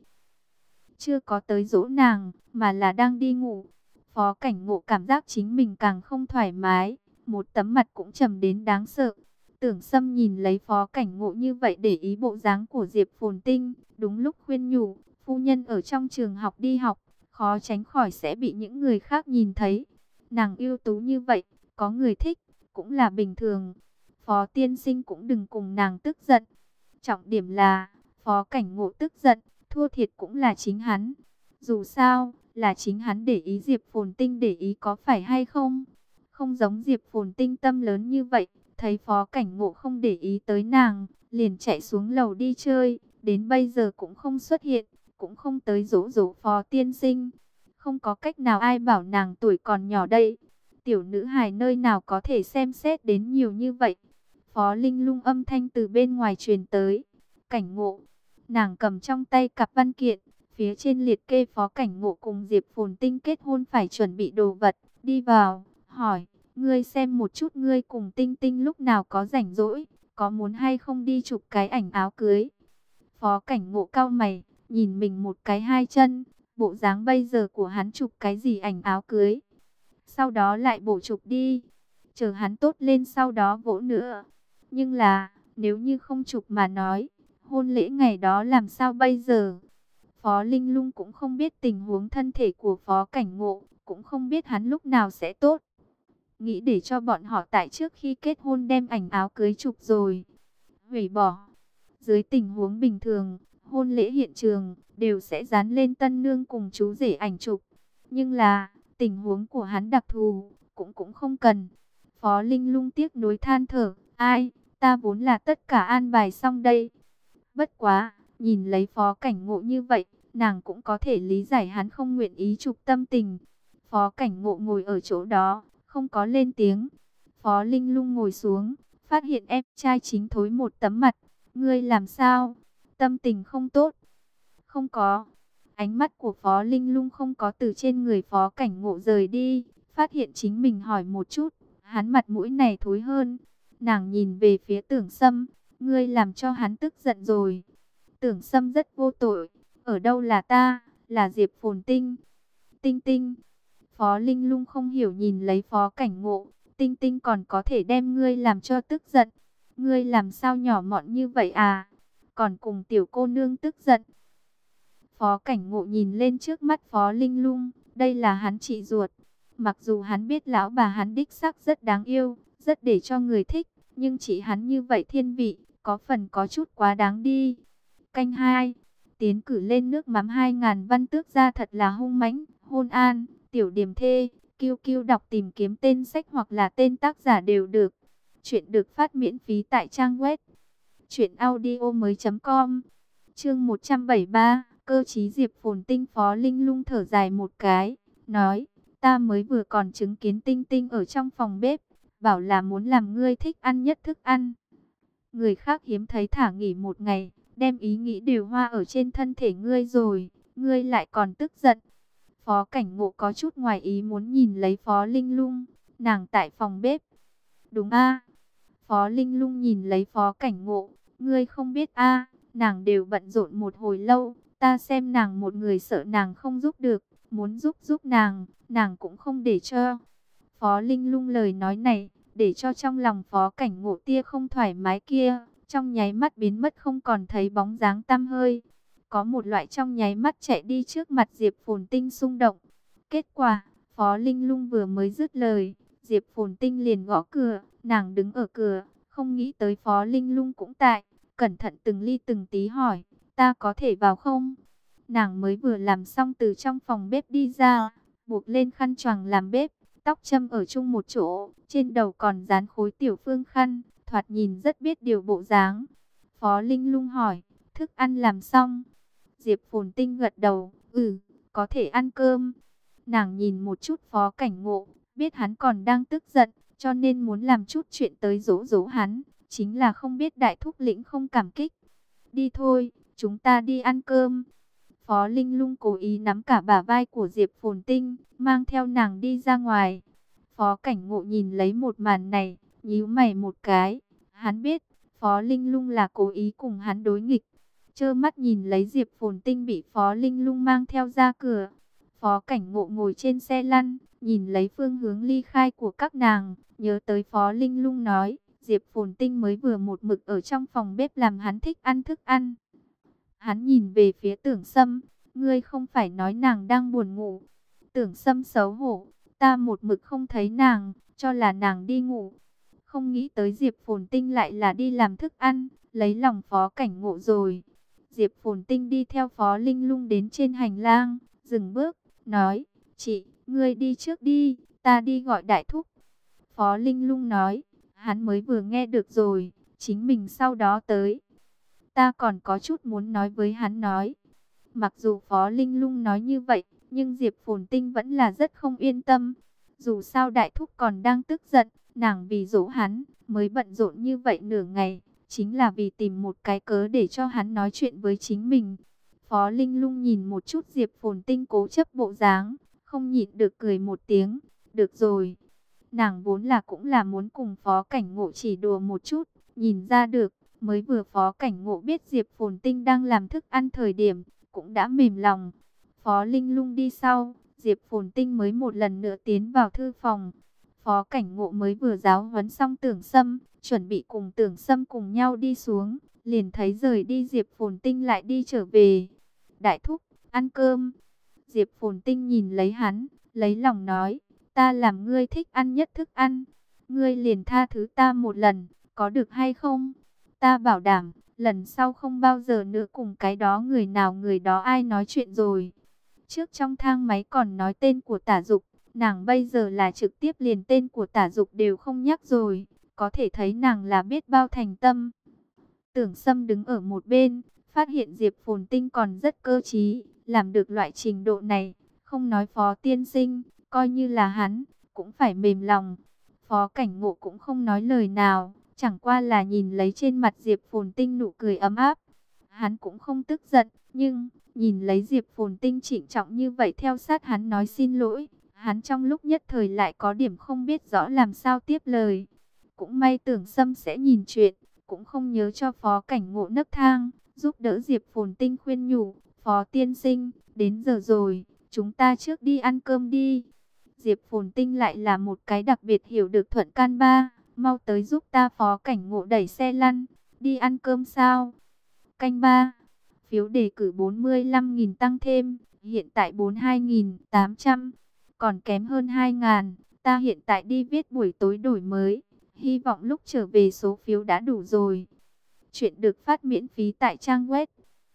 Chưa có tới dỗ nàng, mà là đang đi ngủ. Phó Cảnh Ngộ cảm giác chính mình càng không thoải mái, một tấm mặt cũng trầm đến đáng sợ. Tưởng Sâm nhìn lấy Phó Cảnh Ngộ như vậy, để ý bộ dáng của Diệp Phồn Tinh, đúng lúc khuyên nhủ, phu nhân ở trong trường học đi học, khó tránh khỏi sẽ bị những người khác nhìn thấy. Nàng ưu tú như vậy, có người thích, cũng là bình thường. Phó tiên sinh cũng đừng cùng nàng tức giận. Trọng điểm là, Phó Cảnh Ngộ tức giận, thua thiệt cũng là chính hắn. Dù sao, là chính hắn để ý Diệp Phồn Tinh để ý có phải hay không? Không giống Diệp Phồn Tinh tâm lớn như vậy, thấy Phó Cảnh Ngộ không để ý tới nàng, liền chạy xuống lầu đi chơi, đến bây giờ cũng không xuất hiện, cũng không tới dỗ dỗ Phó tiên sinh. Không có cách nào, ai bảo nàng tuổi còn nhỏ đây. Tiểu nữ hài nơi nào có thể xem xét đến nhiều như vậy. Phó Linh Lung âm thanh từ bên ngoài truyền tới. Cảnh Ngộ, nàng cầm trong tay cặp văn kiện, phía trên liệt kê Phó Cảnh Ngộ cùng Diệp Phồn Tinh kết hôn phải chuẩn bị đồ vật, đi vào, hỏi, ngươi xem một chút, ngươi cùng Tinh Tinh lúc nào có rảnh rỗi, có muốn hay không đi chụp cái ảnh áo cưới. Phó Cảnh Ngộ cau mày, nhìn mình một cái hai chân, bộ dáng bây giờ của hắn chụp cái gì ảnh áo cưới. Sau đó lại bổ chụp đi, chờ hắn tốt lên sau đó vỗ nữa. Nhưng là, nếu như không chụp mà nói, hôn lễ ngày đó làm sao bây giờ? Phó Linh Lung cũng không biết tình huống thân thể của Phó Cảnh Ngộ, cũng không biết hắn lúc nào sẽ tốt. Nghĩ để cho bọn họ tại trước khi kết hôn đem ảnh áo cưới chụp rồi hủy bỏ. Dưới tình huống bình thường, hôn lễ hiện trường đều sẽ dán lên tân nương cùng chú rể ảnh chụp. Nhưng là, tình huống của hắn đặc thù, cũng không cần. Phó Linh Lung tiếc nuối than thở, ai, ta vốn là tất cả an bài xong đây. Bất quá, nhìn lấy Phó Cảnh Ngộ như vậy, nàng cũng có thể lý giải hắn không nguyện ý chụp tâm tình. Phó Cảnh Ngộ ngồi ở chỗ đó, không có lên tiếng. Phó Linh Lung ngồi xuống, phát hiện em trai chính thối một tấm mặt. Ngươi làm sao? Tâm tình không tốt? Không có. Ánh mắt của Phó Linh Lung không có từ trên người Phó Cảnh Ngộ rời đi, phát hiện chính mình hỏi một chút, hắn mặt mũi này thối hơn. Nàng nhìn về phía Tưởng Sâm, ngươi làm cho hắn tức giận rồi. Tưởng Sâm rất vô tội, ở đâu là ta, là Diệp Phồn Tinh. Tinh Tinh, Phó Linh Lung không hiểu nhìn lấy Phó Cảnh Ngộ, Tinh Tinh còn có thể đem ngươi làm cho tức giận. Ngươi làm sao nhỏ mọn như vậy à? Còn cùng tiểu cô nương tức giận. Phó Cảnh Ngộ nhìn lên trước mắt Phó Linh Lung, đây là hắn chị ruột. Mặc dù hắn biết lão bà hắn đích xác rất đáng yêu, rất để cho người thích, nhưng chỉ hắn như vậy thiên vị, có phần có chút quá đáng đi. Canh 2, tiến cử lên nước mắm 2000 văn tước ra thật là hung mãnh, hôn an, tiểu điểm thê, kiêu kiêu đọc tìm kiếm tên sách hoặc là tên tác giả đều được. Chuyện được phát miễn phí tại trang web truyệnaudiomoi.com. Chương 173, cơ trí Diệp Phồn Tinh. Phó Linh Lung thở dài một cái, nói, ta mới vừa còn chứng kiến Tinh Tinh ở trong phòng bếp, bảo là muốn làm ngươi thích ăn nhất thức ăn. Người khác hiếm thấy thả nghỉ một ngày, đem ý nghĩ đều hoa ở trên thân thể ngươi rồi, ngươi lại còn tức giận. Phó Cảnh Ngộ có chút ngoài ý muốn nhìn lấy Phó Linh Lung, nàng tại phòng bếp. Đúng a. Phó Linh Lung nhìn lấy Phó Cảnh Ngộ, ngươi không biết a, nàng đều bận rộn một hồi lâu, ta xem nàng một người sợ nàng không giúp được, muốn giúp nàng, nàng cũng không để cho. Phó Linh Lung lời nói này, để cho trong lòng Phó Cảnh Ngộ tia không thoải mái kia, trong nháy mắt biến mất không còn thấy bóng dáng tăm hơi. Có một loại trong nháy mắt chạy đi trước mặt Diệp Phồn Tinh xung động. Kết quả, Phó Linh Lung vừa mới dứt lời, Diệp Phồn Tinh liền gõ cửa, nàng đứng ở cửa, không nghĩ tới Phó Linh Lung cũng tại, cẩn thận từng ly từng tí hỏi, ta có thể vào không? Nàng mới vừa làm xong từ trong phòng bếp đi ra, buộc lên khăn choàng làm bếp, tóc châm ở chung một chỗ, trên đầu còn dán khối tiểu phương khăn, thoạt nhìn rất biết điều bộ dáng. Phó Linh Lung hỏi, thức ăn làm xong? Diệp Phồn Tinh gật đầu, có thể ăn cơm. Nàng nhìn một chút Phó Cảnh Ngộ, biết hắn còn đang tức giận, cho nên muốn làm chút chuyện tới dỗ dỗ hắn, chính là không biết đại thúc lĩnh không cảm kích. Đi thôi, chúng ta đi ăn cơm. Phó Linh Lung cố ý nắm cả bả vai của Diệp Phồn Tinh, mang theo nàng đi ra ngoài. Phó Cảnh Ngộ nhìn lấy một màn này, nhíu mày một cái. Hắn biết, Phó Linh Lung là cố ý cùng hắn đối nghịch. Trơ mắt nhìn lấy Diệp Phồn Tinh bị Phó Linh Lung mang theo ra cửa. Phó Cảnh Ngộ ngồi trên xe lăn, nhìn lấy phương hướng ly khai của các nàng, nhớ tới Phó Linh Lung nói, Diệp Phồn Tinh mới vừa một mực ở trong phòng bếp làm hắn thích ăn thức ăn. Hắn nhìn về phía Tưởng Sâm, ngươi không phải nói nàng đang buồn ngủ. Tưởng Sâm xấu hổ, ta một mực không thấy nàng, cho là nàng đi ngủ. Không nghĩ tới Diệp Phồn Tinh lại là đi làm thức ăn, lấy lòng Phó Cảnh Ngộ rồi. Diệp Phồn Tinh đi theo Phó Linh Lung đến trên hành lang, dừng bước, nói, chị, ngươi đi trước đi, ta đi gọi đại thúc. Phó Linh Lung nói, hắn mới vừa nghe được rồi, chính mình sau đó tới. Ta còn có chút muốn nói với hắn nói. Mặc dù Phó Linh Lung nói như vậy, nhưng Diệp Phồn Tinh vẫn là rất không yên tâm. Dù sao đại thúc còn đang tức giận, nàng vì dỗ hắn, mới bận rộn như vậy nửa ngày, chính là vì tìm một cái cớ để cho hắn nói chuyện với chính mình. Phó Linh Lung nhìn một chút Diệp Phồn Tinh cố chấp bộ dáng, không nhịn được cười một tiếng. Được rồi, nàng vốn là cũng là muốn cùng Phó Cảnh Ngộ chỉ đùa một chút, nhìn ra được. Mới vừa Phó Cảnh Ngộ biết Diệp Phồn Tinh đang làm thức ăn thời điểm, cũng đã mềm lòng. Phó Linh Lung đi sau, Diệp Phồn Tinh mới một lần nữa tiến vào thư phòng. Phó Cảnh Ngộ mới vừa giáo huấn xong Tưởng Sâm, chuẩn bị cùng Tưởng Sâm cùng nhau đi xuống, liền thấy rời đi Diệp Phồn Tinh lại đi trở về. Đại thúc, ăn cơm. Diệp Phồn Tinh nhìn lấy hắn, lấy lòng nói, ta làm ngươi thích ăn nhất thức ăn. Ngươi liền tha thứ ta một lần, có được hay không? Ta bảo đảm, lần sau không bao giờ nữa cùng cái đó người nào người đó ai nói chuyện rồi. Trước trong thang máy còn nói tên của Tả Dục, nàng bây giờ là trực tiếp liền tên của Tả Dục đều không nhắc rồi. Có thể thấy nàng là biết bao thành tâm. Tưởng Sâm đứng ở một bên, phát hiện Diệp Phồn Tinh còn rất cơ trí, làm được loại trình độ này. Không nói Phó tiên sinh, coi như là hắn, cũng phải mềm lòng. Phó Cảnh Ngộ cũng không nói lời nào. Chẳng qua là nhìn lấy trên mặt Diệp Phồn Tinh nụ cười ấm áp. Hắn cũng không tức giận, nhưng nhìn lấy Diệp Phồn Tinh trịnh trọng như vậy theo sát hắn nói xin lỗi. Hắn trong lúc nhất thời lại có điểm không biết rõ làm sao tiếp lời. Cũng may Tưởng Sâm sẽ nhìn chuyện, cũng không nhớ cho Phó Cảnh Ngộ nấc thang, giúp đỡ Diệp Phồn Tinh khuyên nhủ. Phó tiên sinh, đến giờ rồi, chúng ta trước đi ăn cơm đi. Diệp Phồn Tinh lại là một cái đặc biệt hiểu được thuận can ba. Mau tới giúp ta. Phó Cảnh Ngộ đẩy xe lăn. Đi ăn cơm sao? Canh ba. Phiếu đề cử 45.000 tăng thêm. Hiện tại 42.800. Còn kém hơn 2.000. Ta hiện tại đi viết buổi tối đổi mới. Hy vọng lúc trở về số phiếu đã đủ rồi. Chuyện được phát miễn phí tại trang web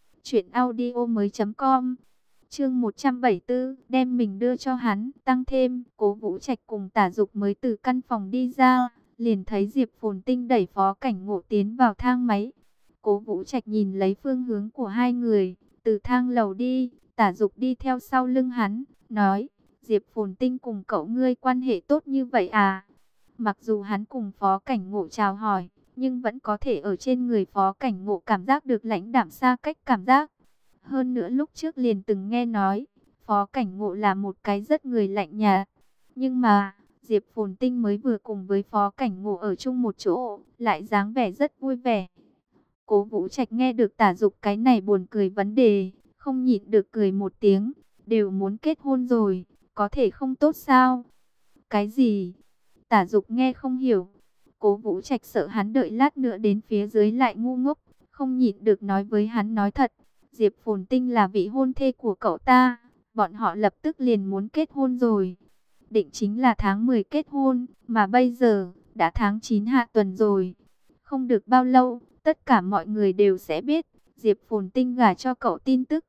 truyệnaudiomoi.com. Chương 174, đem mình đưa cho hắn, tăng thêm, Cố Vũ Trạch cùng Tả Dục mới từ căn phòng đi ra, liền thấy Diệp Phồn Tinh đẩy Phó Cảnh Ngộ tiến vào thang máy. Cố Vũ Trạch nhìn lấy phương hướng của hai người, từ thang lầu đi, Tả Dục đi theo sau lưng hắn, nói, Diệp Phồn Tinh cùng cậu ngươi quan hệ tốt như vậy à? Mặc dù hắn cùng Phó Cảnh Ngộ chào hỏi, nhưng vẫn có thể ở trên người Phó Cảnh Ngộ cảm giác được lãnh đạm xa cách cảm giác. Hơn nữa lúc trước liền từng nghe nói, Phó Cảnh Ngộ là một cái rất người lạnh nhạt. Nhưng mà, Diệp Phồn Tinh mới vừa cùng với Phó Cảnh Ngộ ở chung một chỗ, lại dáng vẻ rất vui vẻ. Cố Vũ Trạch nghe được Tả Dục cái này buồn cười vấn đề, không nhịn được cười một tiếng, đều muốn kết hôn rồi, có thể không tốt sao? Cái gì? Tả Dục nghe không hiểu. Cố Vũ Trạch sợ hắn đợi lát nữa đến phía dưới lại ngu ngốc, không nhịn được nói với hắn nói thật. Diệp Phồn Tinh là vị hôn thê của cậu ta, bọn họ lập tức liền muốn kết hôn rồi. Định chính là tháng 10 kết hôn, mà bây giờ đã tháng 9 hạ tuần rồi. Không được bao lâu, tất cả mọi người đều sẽ biết Diệp Phồn Tinh gả cho cậu tin tức.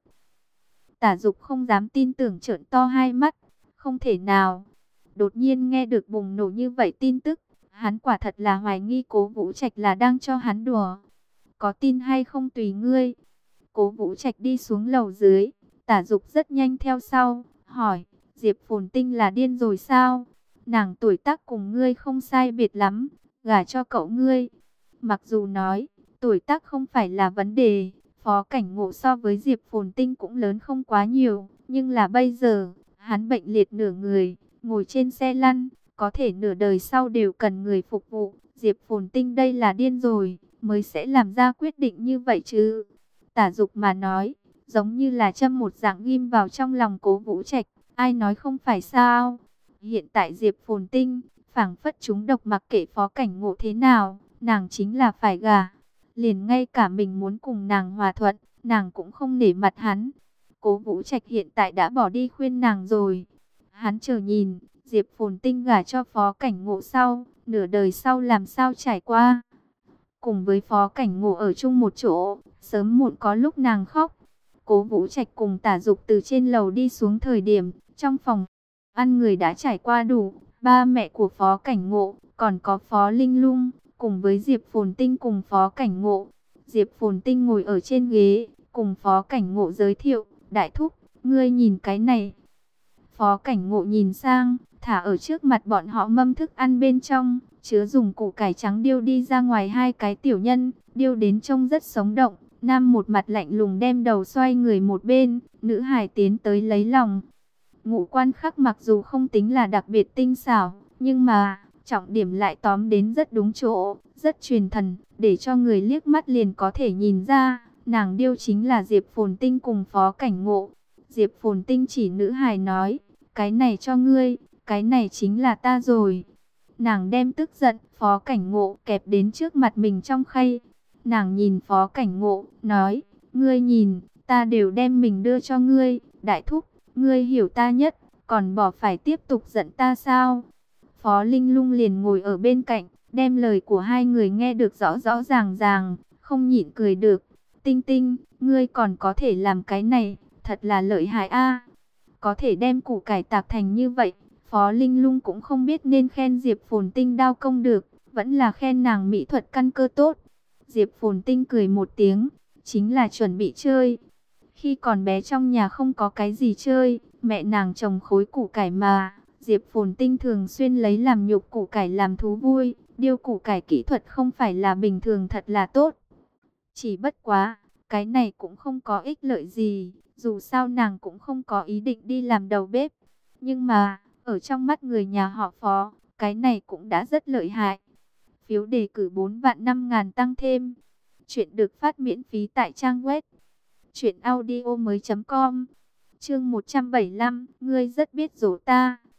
Tả Dục không dám tin tưởng, trợn to hai mắt, không thể nào. Đột nhiên nghe được bùng nổ như vậy tin tức, hắn quả thật là hoài nghi Cố Vũ Trạch là đang cho hắn đùa. Có tin hay không tùy ngươi. Cố Vũ Trạch đi xuống lầu dưới, Tả Dục rất nhanh theo sau, hỏi, Diệp Phồn Tinh là điên rồi sao? Nàng tuổi tác cùng ngươi không sai biệt lắm, gả cho cậu ngươi. Mặc dù nói, tuổi tác không phải là vấn đề, Phó Cảnh Ngộ so với Diệp Phồn Tinh cũng lớn không quá nhiều, nhưng là bây giờ, hắn bệnh liệt nửa người, ngồi trên xe lăn, có thể nửa đời sau đều cần người phục vụ. Diệp Phồn Tinh đây là điên rồi, mới sẽ làm ra quyết định như vậy chứ. Tả Dục mà nói, giống như là châm một dạng ghim vào trong lòng Cố Vũ Trạch, ai nói không phải sao? Hiện tại Diệp Phồn Tinh, phảng phất chúng độc, mặc kệ Phó Cảnh Ngộ thế nào, nàng chính là phải gả. Liền ngay cả mình muốn cùng nàng hòa thuận, nàng cũng không nể mặt hắn. Cố Vũ Trạch hiện tại đã bỏ đi khuyên nàng rồi. Hắn chờ nhìn, Diệp Phồn Tinh gả cho Phó Cảnh Ngộ sau, nửa đời sau làm sao trải qua. Cùng với Phó Cảnh Ngộ ở chung một chỗ, sớm muộn có lúc nàng khóc. Cố Vũ Trạch cùng Tả Dục từ trên lầu đi xuống thời điểm, trong phòng ăn người đã trải qua đủ, ba mẹ của Phó Cảnh Ngộ, còn có Phó Linh Lung, cùng với Diệp Phồn Tinh cùng Phó Cảnh Ngộ. Diệp Phồn Tinh ngồi ở trên ghế, cùng Phó Cảnh Ngộ giới thiệu, đại thúc, ngươi nhìn cái này. Phó Cảnh Ngộ nhìn sang, thả ở trước mặt bọn họ mâm thức ăn bên trong, chứa dùng củ cải trắng điêu đi ra ngoài hai cái tiểu nhân, điêu đến trông rất sống động. Nam một mặt lạnh lùng đem đầu xoay người một bên, nữ hài tiến tới lấy lòng. Ngũ quan khắc mặc dù không tính là đặc biệt tinh xảo, nhưng mà trọng điểm lại tóm đến rất đúng chỗ, rất truyền thần, để cho người liếc mắt liền có thể nhìn ra, nàng điêu chính là Diệp Phồn Tinh cùng Phó Cảnh Ngộ. Diệp Phồn Tinh chỉ nữ hài nói, cái này cho ngươi, cái này chính là ta rồi. Nàng đem tức giận Phó Cảnh Ngộ kẹp đến trước mặt mình trong khay. Nàng nhìn Phó Cảnh Ngộ, nói, ngươi nhìn, ta đều đem mình đưa cho ngươi, đại thúc, ngươi hiểu ta nhất, còn bỏ phải tiếp tục giận ta sao? Phó Linh Lung liền ngồi ở bên cạnh, đem lời của hai người nghe được rõ rõ ràng ràng, không nhịn cười được. Tinh Tinh, ngươi còn có thể làm cái này, thật là lợi hại a. Có thể đem củ cải tạc thành như vậy, Phó Linh Lung cũng không biết nên khen Diệp Phồn Tinh đao công được, vẫn là khen nàng mỹ thuật căn cơ tốt. Diệp Phồn Tinh cười một tiếng, chính là chuẩn bị chơi. Khi còn bé trong nhà không có cái gì chơi, mẹ nàng trồng khối củ cải mà, Diệp Phồn Tinh thường xuyên lấy làm nhục củ cải làm thú vui, điêu củ cải kỹ thuật không phải là bình thường, thật là tốt. Chỉ bất quá, cái này cũng không có ích lợi gì, dù sao nàng cũng không có ý định đi làm đầu bếp. Nhưng mà, ở trong mắt người nhà họ Phó, cái này cũng đã rất lợi hại. Phiếu đề cử 4.500.000 tăng thêm. Chuyện được phát miễn phí tại trang web truyệnaudiomoi.com. Chương 175, ngươi rất biết dỗ ta.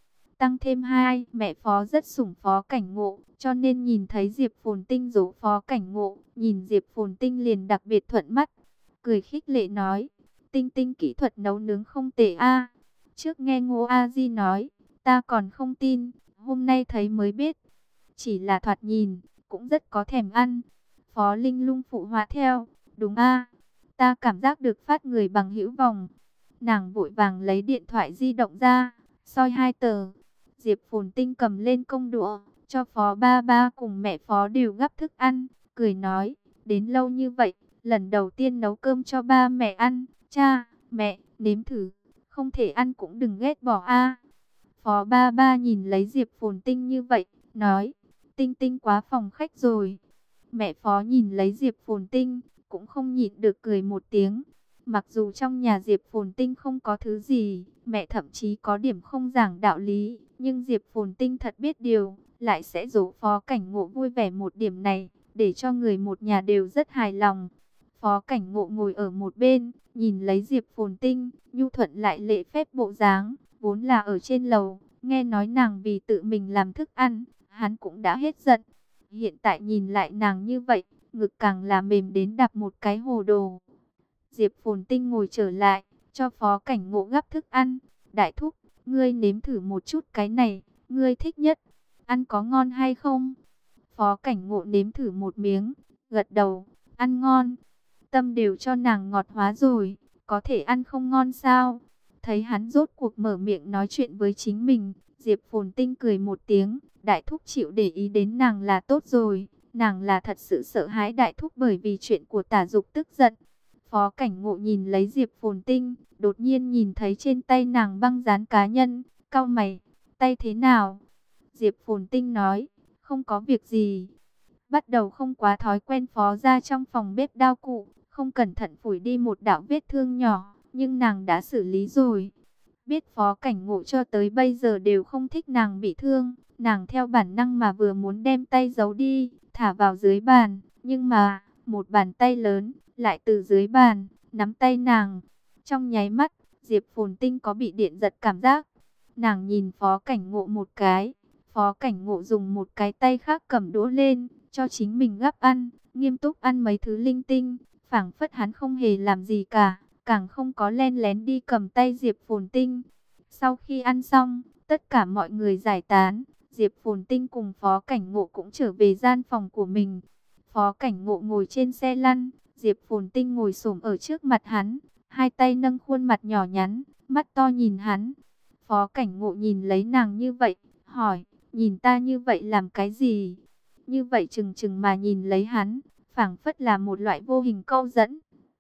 tăng thêm hai mẹ Phó rất sủng Phó Cảnh Ngộ, cho nên nhìn thấy Diệp Phồn Tinh dỗ Phó Cảnh Ngộ, nhìn Diệp Phồn Tinh liền đặc biệt thuận mắt, cười khích lệ nói, Tinh Tinh kỹ thuật nấu nướng không tệ a. Trước nghe Ngô A Di nói, ta còn không tin, hôm nay thấy mới biết, chỉ là thoạt nhìn, cũng rất có thèm ăn. Phó Linh Lung phụ họa theo, đúng a, ta cảm giác được phát người bằng hữu vòng. Nàng vội vàng lấy điện thoại di động ra, soi hai tờ. Diệp Phồn Tinh cầm lên công đũa, cho Phó Ba Ba cùng mẹ Phó đều gắp thức ăn, cười nói, đến lâu như vậy, lần đầu tiên nấu cơm cho ba mẹ ăn, cha, mẹ, nếm thử, không thể ăn cũng đừng ghét bỏ a. Phó Ba Ba nhìn lấy Diệp Phồn Tinh như vậy, nói, Tinh Tinh quá phòng khách rồi. Mẹ Phó nhìn lấy Diệp Phồn Tinh, cũng không nhịn được cười một tiếng. Mặc dù trong nhà Diệp Phồn Tinh không có thứ gì, mẹ thậm chí có điểm không giảng đạo lý, nhưng Diệp Phồn Tinh thật biết điều, lại sẽ dỗ Phó Cảnh Ngộ vui vẻ một điểm này, để cho người một nhà đều rất hài lòng. Phó Cảnh Ngộ ngồi ở một bên, nhìn lấy Diệp Phồn Tinh, nhu thuận lại lễ phép bộ dáng, vốn là ở trên lầu, nghe nói nàng vì tự mình làm thức ăn, hắn cũng đã hết giận. Hiện tại nhìn lại nàng như vậy, ngực càng là mềm đến đạp một cái hồ đồ. Diệp Phồn Tinh ngồi trở lại, cho Phó Cảnh Ngộ gắp thức ăn. Đại thúc, ngươi nếm thử một chút cái này, ngươi thích nhất. Ăn có ngon hay không? Phó Cảnh Ngộ nếm thử một miếng, gật đầu, ăn ngon. Tâm đều cho nàng ngọt hóa rồi, có thể ăn không ngon sao? Thấy hắn rốt cuộc mở miệng nói chuyện với chính mình, Diệp Phồn Tinh cười một tiếng, đại thúc chịu để ý đến nàng là tốt rồi. Nàng là thật sự sợ hãi đại thúc bởi vì chuyện của Tả Dục tức giận. Phó Cảnh Ngộ nhìn lấy Diệp Phồn Tinh, đột nhiên nhìn thấy trên tay nàng băng dán cá nhân, cau mày, tay thế nào? Diệp Phồn Tinh nói, không có việc gì. Bắt đầu không quá thói quen Phó ra trong phòng bếp đao cụ, không cẩn thận phủi đi một đạo vết thương nhỏ, nhưng nàng đã xử lý rồi. Biết Phó Cảnh Ngộ cho tới bây giờ đều không thích nàng bị thương, nàng theo bản năng mà vừa muốn đem tay giấu đi, thả vào dưới bàn, nhưng mà, một bàn tay lớn, lại từ dưới bàn, nắm tay nàng. Trong nháy mắt, Diệp Phồn Tinh có bị điện giật cảm giác. Nàng nhìn Phó Cảnh Ngộ một cái, Phó Cảnh Ngộ dùng một cái tay khác cầm đũa lên, cho chính mình gắp ăn, nghiêm túc ăn mấy thứ linh tinh, phảng phất hắn không hề làm gì cả, càng không có len lén đi cầm tay Diệp Phồn Tinh. Sau khi ăn xong, tất cả mọi người giải tán, Diệp Phồn Tinh cùng Phó Cảnh Ngộ cũng trở về gian phòng của mình. Phó Cảnh Ngộ ngồi trên xe lăn, Diệp Phồn Tinh ngồi xổm ở trước mặt hắn, hai tay nâng khuôn mặt nhỏ nhắn, mắt to nhìn hắn. Phó Cảnh Ngộ nhìn lấy nàng như vậy, hỏi, nhìn ta như vậy làm cái gì? Như vậy chừng chừng mà nhìn lấy hắn, phảng phất là một loại vô hình câu dẫn.